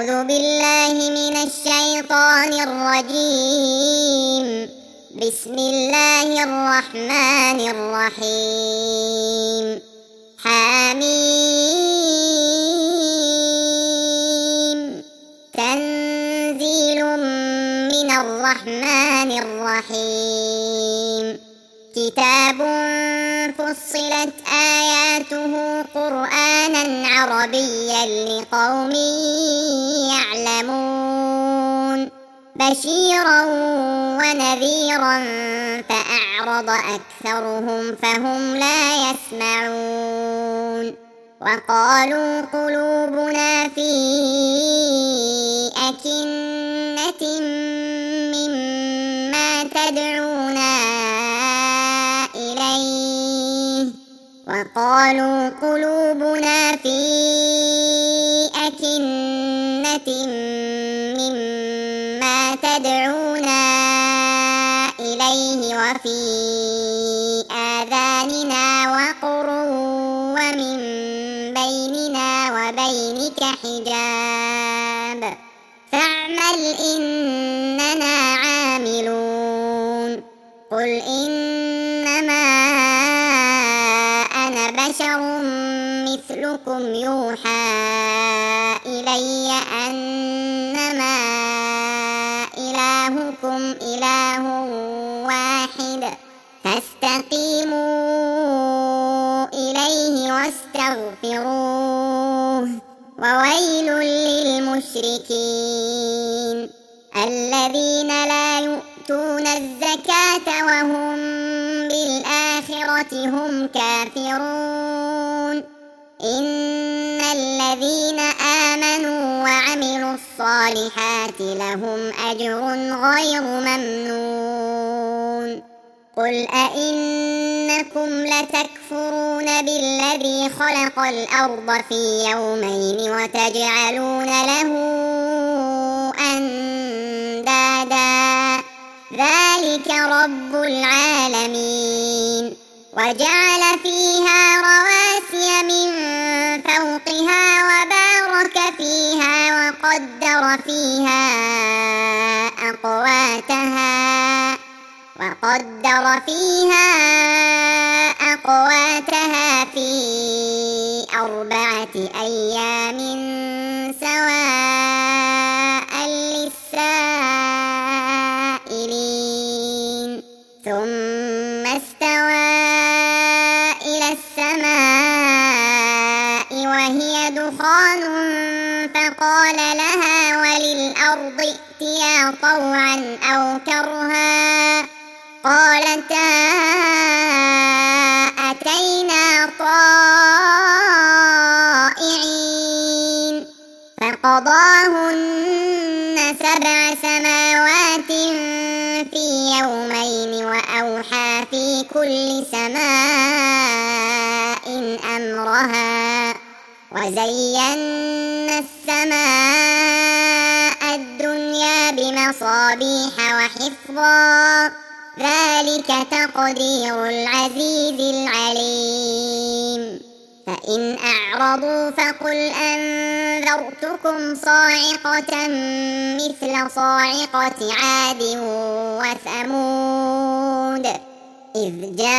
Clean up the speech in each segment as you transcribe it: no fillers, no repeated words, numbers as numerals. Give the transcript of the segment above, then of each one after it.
أعوذ بالله من الشيطان الرجيم. بسم الله الرحمن الرحيم. حميم. تنزيل من الرحمن الرحيم. كتاب فصلت آياته قرآنا عربيا لقوم يعلمون. بشيرا ونذيرا فأعرض أكثرهم فهم لا يسمعون. وقالوا قلوبنا في أكنة مما تدعونا إليه. وقالوا قلوبنا في أكنة مما تدعونا إليه وفي آذاننا وقر ومن بيننا وبينك حجاب فاعمل إننا عاملون. قل إنما أنا بشر مثلكم يوحى إلي أنما إلهكم إله واحد فاستقيموا إليه واستغفروه. وويل للمشركين الذين لا يؤتون الزكاة وهم بالآخرة هم كافرون. إن الذين آمنوا وعملوا الصالحات لهم أجر غير ممنون. قل أئنكم لتكفرون بالذي خلق الأرض في يومين وتجعلون له أندادا ذلك رب العالمين. وجعل فيها رواسي من فوقها وبارك فيها وقدر فيها أقواتها في 4 أيام سواء للسائلين. ثم استوى إلى السماء وهي دخان فقال لها وللأرض ائتيا طوعا أو كرها قالتا أتينا طائعين. فقضاهن 7 سماوات في يومين وأوحى في كل سماء أمرها وزينا السماء الدنيا بمصابيح وحفظا ذلك تقدير العزيز العليم. فإن أعرضوا فقل أنذرتكم صاعقة مثل صاعقة عاد وثمود إذ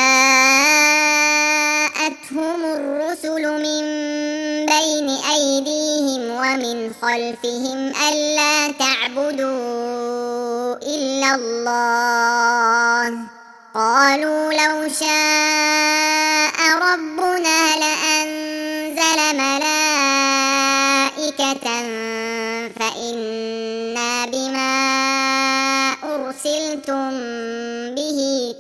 جاءتهم الرسل من بين أيديهم ومن خلفهم ألا تعبدوا إلا الله قالوا لو شاء ربنا لأنزل ملائكة فإنا بما أرسلتم به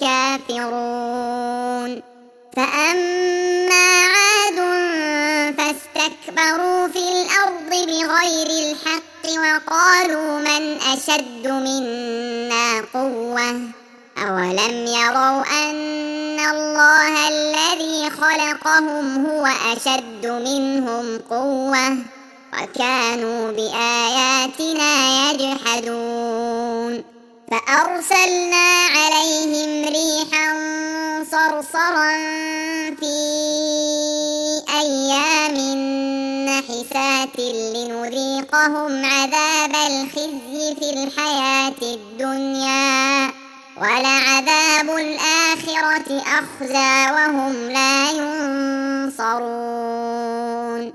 كافرون. فأما عاد فاستكبروا في الأرض بغير الحق وقالوا من أشد منا قوة أولم يروا أن الله الذي خلقهم هو أشد منهم قوة وكانوا بآياتنا يجحدون. فأرسلنا عليهم ريحا صرصرا في أيام نحسات محدثات لنذيقهم عذاب الخزي في الحياة الدنيا ولعذاب الآخرة أخزى وهم لا ينصرون.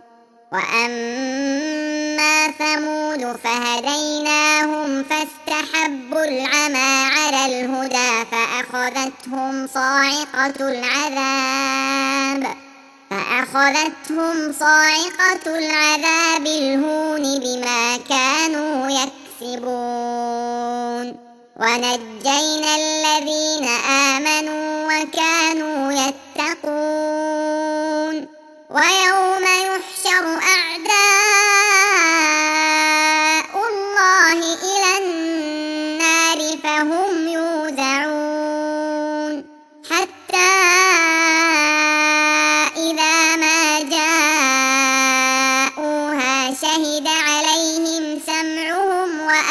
وأما ثمود فهديناهم فاستحبوا العمى على الهدى فأخذتهم صاعقة العذاب الهون بما كانوا يكسبون. ونجينا الذين آمنوا وكانوا يتقون. ويوم يحشر أعداء الله إلى النار فهم يوزعون حتى إذا ما جاءوها شهد عليهم سمعهم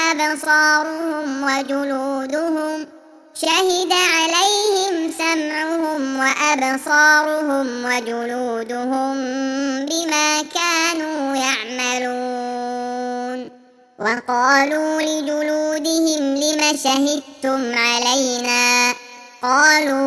وأبصارهم وجلودهم بما كانوا يعملون. وقالوا لجلودهم لم شهدتم علينا قالوا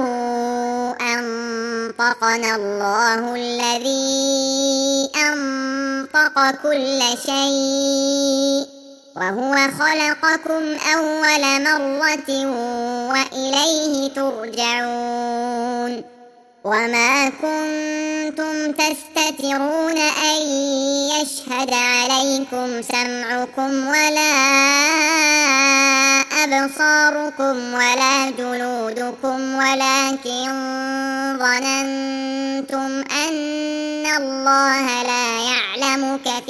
أنطقنا الله الذي أنطق كل شيء وهو خلقكم أول مرة وإليه ترجعون. وما كنتم تستترون أن يشهد عليكم سمعكم ولا أبصاركم ولا جلودكم ولكن ظننتم أن الله لا يعلم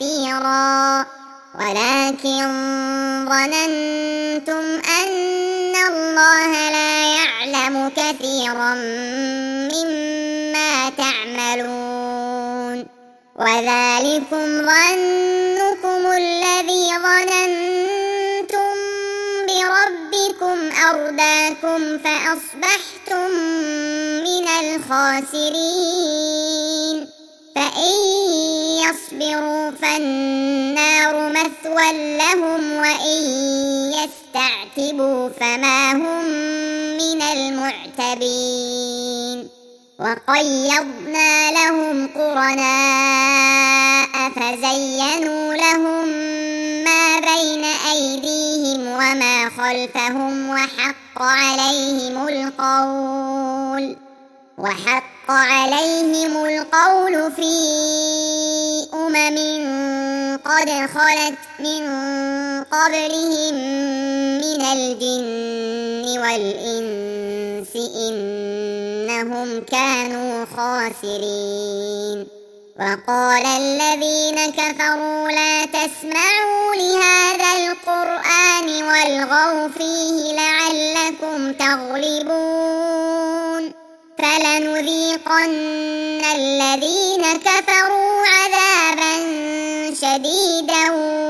كثيرا مما تعملون. وذلكم ظنكم الذي ظننتم بربكم أرداكم فأصبحتم من الخاسرين. فإن يصبروا فالنار مثوى لهم وإن يستعتبوا فما هم من المعتبين. وقيضنا لهم قرناء فزينوا لهم ما بين أيديهم وما خلفهم وحق عليهم القول في قد خلت من قبلهم من الجن والإنس إنهم كانوا خاسرين. وقال الذين كفروا لا تسمعوا لهذا القرآن والغوا فيه لعلكم تغلبون. فلنذيقن الذين كفروا عذابا شديدا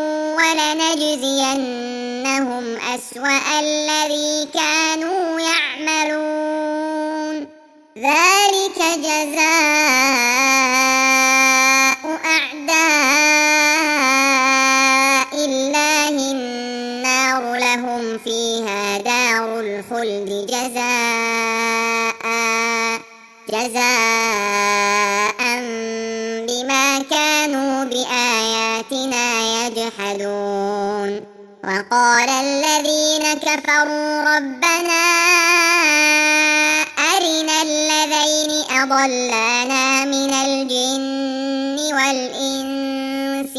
ولنجزينهم أسوأ الذي كانوا يعملون. ذلك جزاء أعداء الله النار لهم فيها دار الخلد جزاء بما كانوا بآياتنا يجحدون. وقال الذين كفروا ربنا أرنا الذين أضلانا من الجن والإنس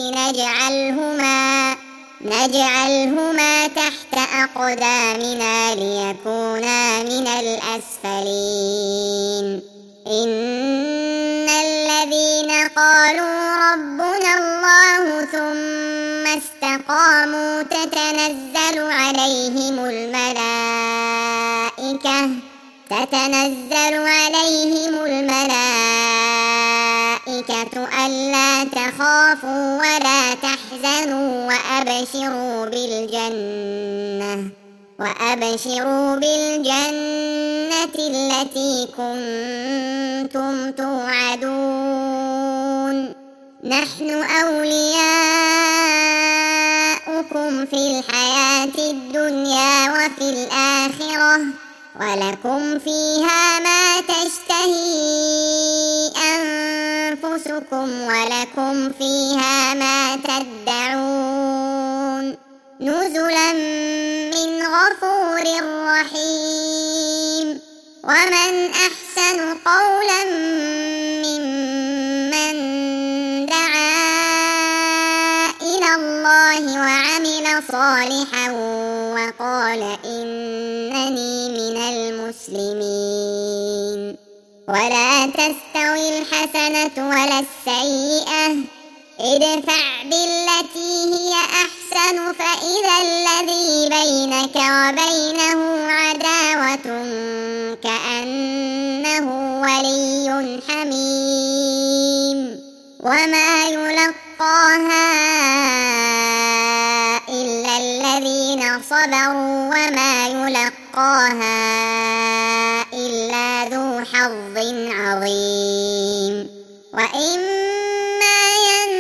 نجعلهما تحت أقدامنا ليكونا من الأسفلين. إن الذين قالوا ربنا الله ثم استقاموا تتنزل عليهم الملائكة ألا تخافوا ولا تحزنوا وأبشروا بالجنة التي كنتم توعدون. نحن أولياؤكم في الحياة الدنيا وفي الآخرة ولكم فيها ما تشتهي أنفسكم ولكم فيها ما تدعون نزلا من غفور رحيم. ومن أحسن قولا ممن دعا إلى الله وعمل صالحا وقال إنني من المسلمين. ولا تستوي الحسنة ولا السيئة ادفع بالتي هي أحسن فإذا الذي بينك وبينه عداوة كأنه ولي حميم. وما يلقاها إلا الذين صبروا وما يلقاها إلا ذو حظ عظيم. وإما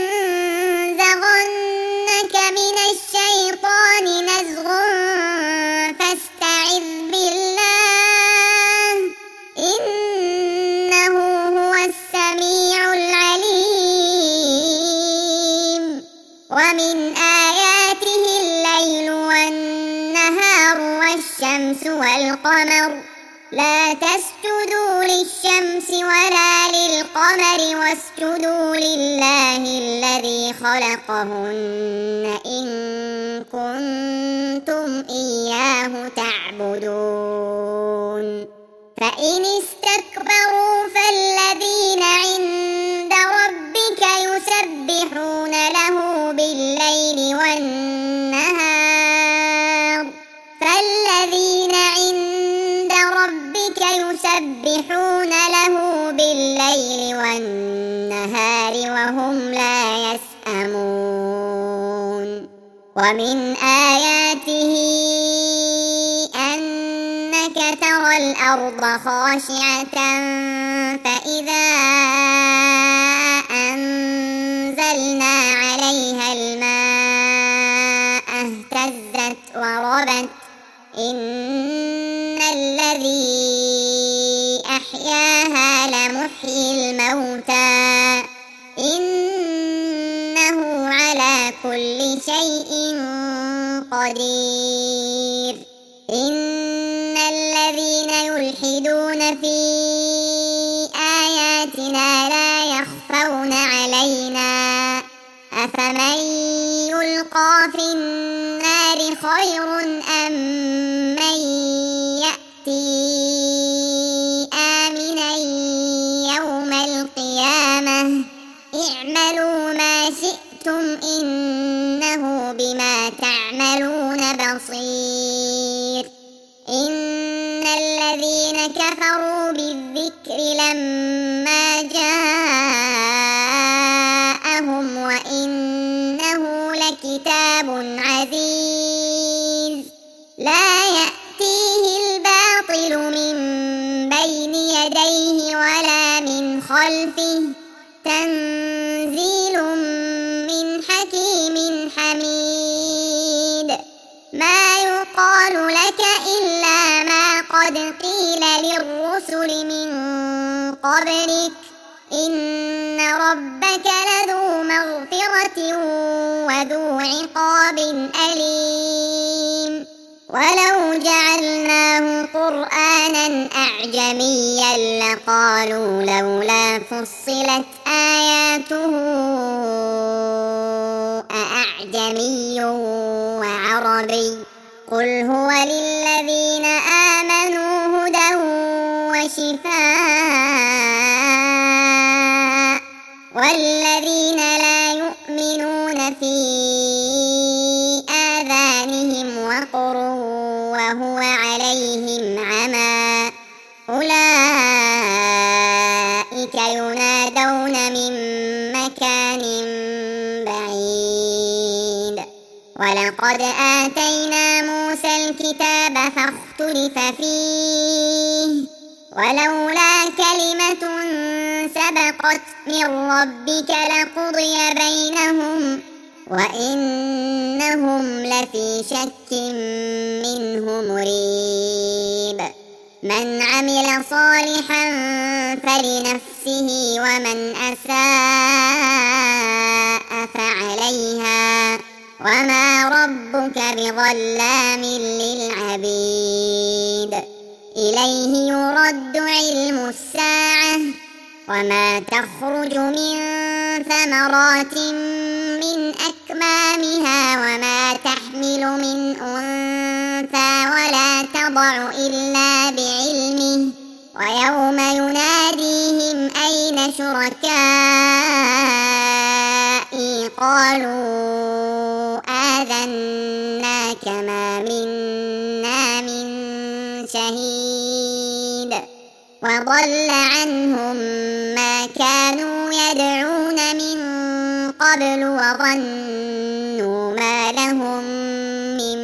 ينزغنك من الشيطان نزغ فاستعذ بالله إنه هو السميع العليم. ومن آياته الليل والنهار والشمس والقمر لا تسجدوا للشمس ولا للقمر واسجدوا لله الذي خلقهن إن كنتم إياه تعبدون. فإن استكبروا فالذين عند ربك يسبحون له بالليل والنهار فالذين عند ربك يسبحون له بالليل والنهار وهم لا يسأمون. ومن آياته أنك ترى الأرض خاشعة فإذا أنزلنا عليها الماء اهتزت وربت إن الذي أحياها لمحيي الموتى إنه على كل شيء قدير. إن الذين يلحدون في آياتنا لا يخفون علينا أفمن يلقى في النار خير أم من يأتي آمنا يوم القيامة اعملوا ما شئتم إنه بما تعملون بصير. إن الذين كفروا بالذكر لما جاءهم وإنه لكتاب عزيز لا يأتيه الباطل من بين يديه ولا من خلفه تنزيل من حكيم حميد. ما يقال لك إلا ما قد قيل للرسل من قبلك إن ربك لذو مغفرة وذو عقاب أليم. ولو جعلناه قرآنا أعجميا لقالوا لولا فصلت آياته أأعجمي وعربي قل هو للذين آمنوا هدى وشفاء والذين لا يؤمنون في آذانهم وقر وهو عليهم عمى أولئك ينادون من مكان بعيد. ولقد آتينا موسى الكتاب فاختلف فيه ولولا كلمة سبقت من ربك لقضي بينهم وإنهم لفي شك منه مريب من عمل صالحا فلنفسه ومن أساء فعليها وما ربك بظلام للعبيد إليه يرد علم الساعة وما تخرج من ثمرات من أكمامها وما تحمل من أنثى ولا تضع إلا بعلمه ويوم يناديهم أين شركائي قالوا آذناك ما منا من شهيد وضل عنهم ما كانوا يدعون من قبل وظنوا ما لهم من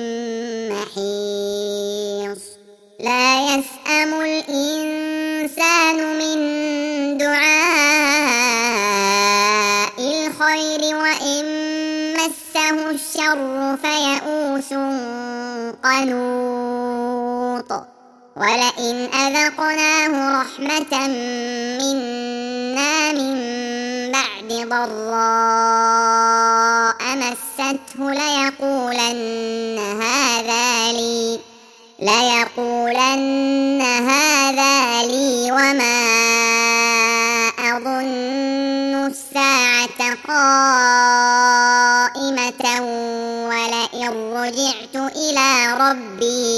محيص لا يسأم الإنسان من دعاء الخير وإن مسه الشر فيئوس قنوط ولئن أذقناه رحمة منا من بعد ضراء مسته ليقولن هذا لي وما أظن الساعة قائمة ولئن رجعت إلى ربي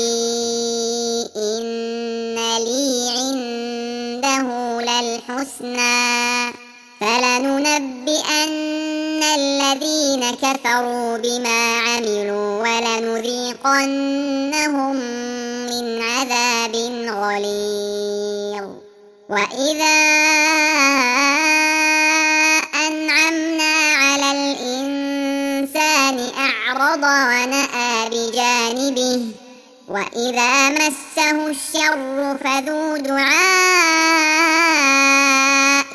إن لي عنده للحسنى فلننبئن الذين كفروا بما عملوا ولنذيقنهم من عذاب غليظ وإذا أنعمنا على الإنسان أعرض ونأى بجانبه وإذا مسه الشر فذو دعاء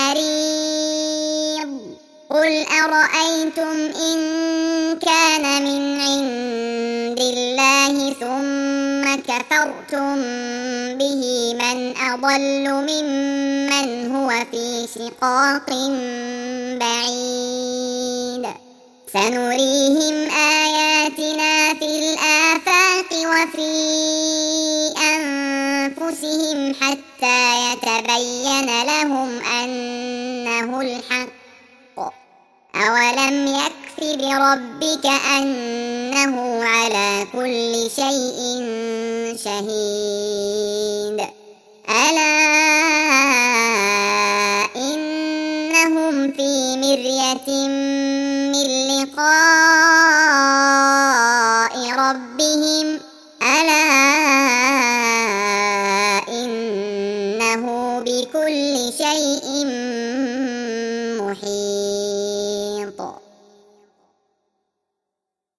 عريض قل أرأيتم إن كان من عند الله ثم كفرتم به من أضل ممن هو في شقاق بعيد سنريهم آياتنا في الآفاق وفي أنفسهم حتى يتبين لهم أنه الحق أولم يكف بربك أنه على كل شيء شهيد ألا إنهم في مرية من لقاء ربهم ألا إنه بكل شيء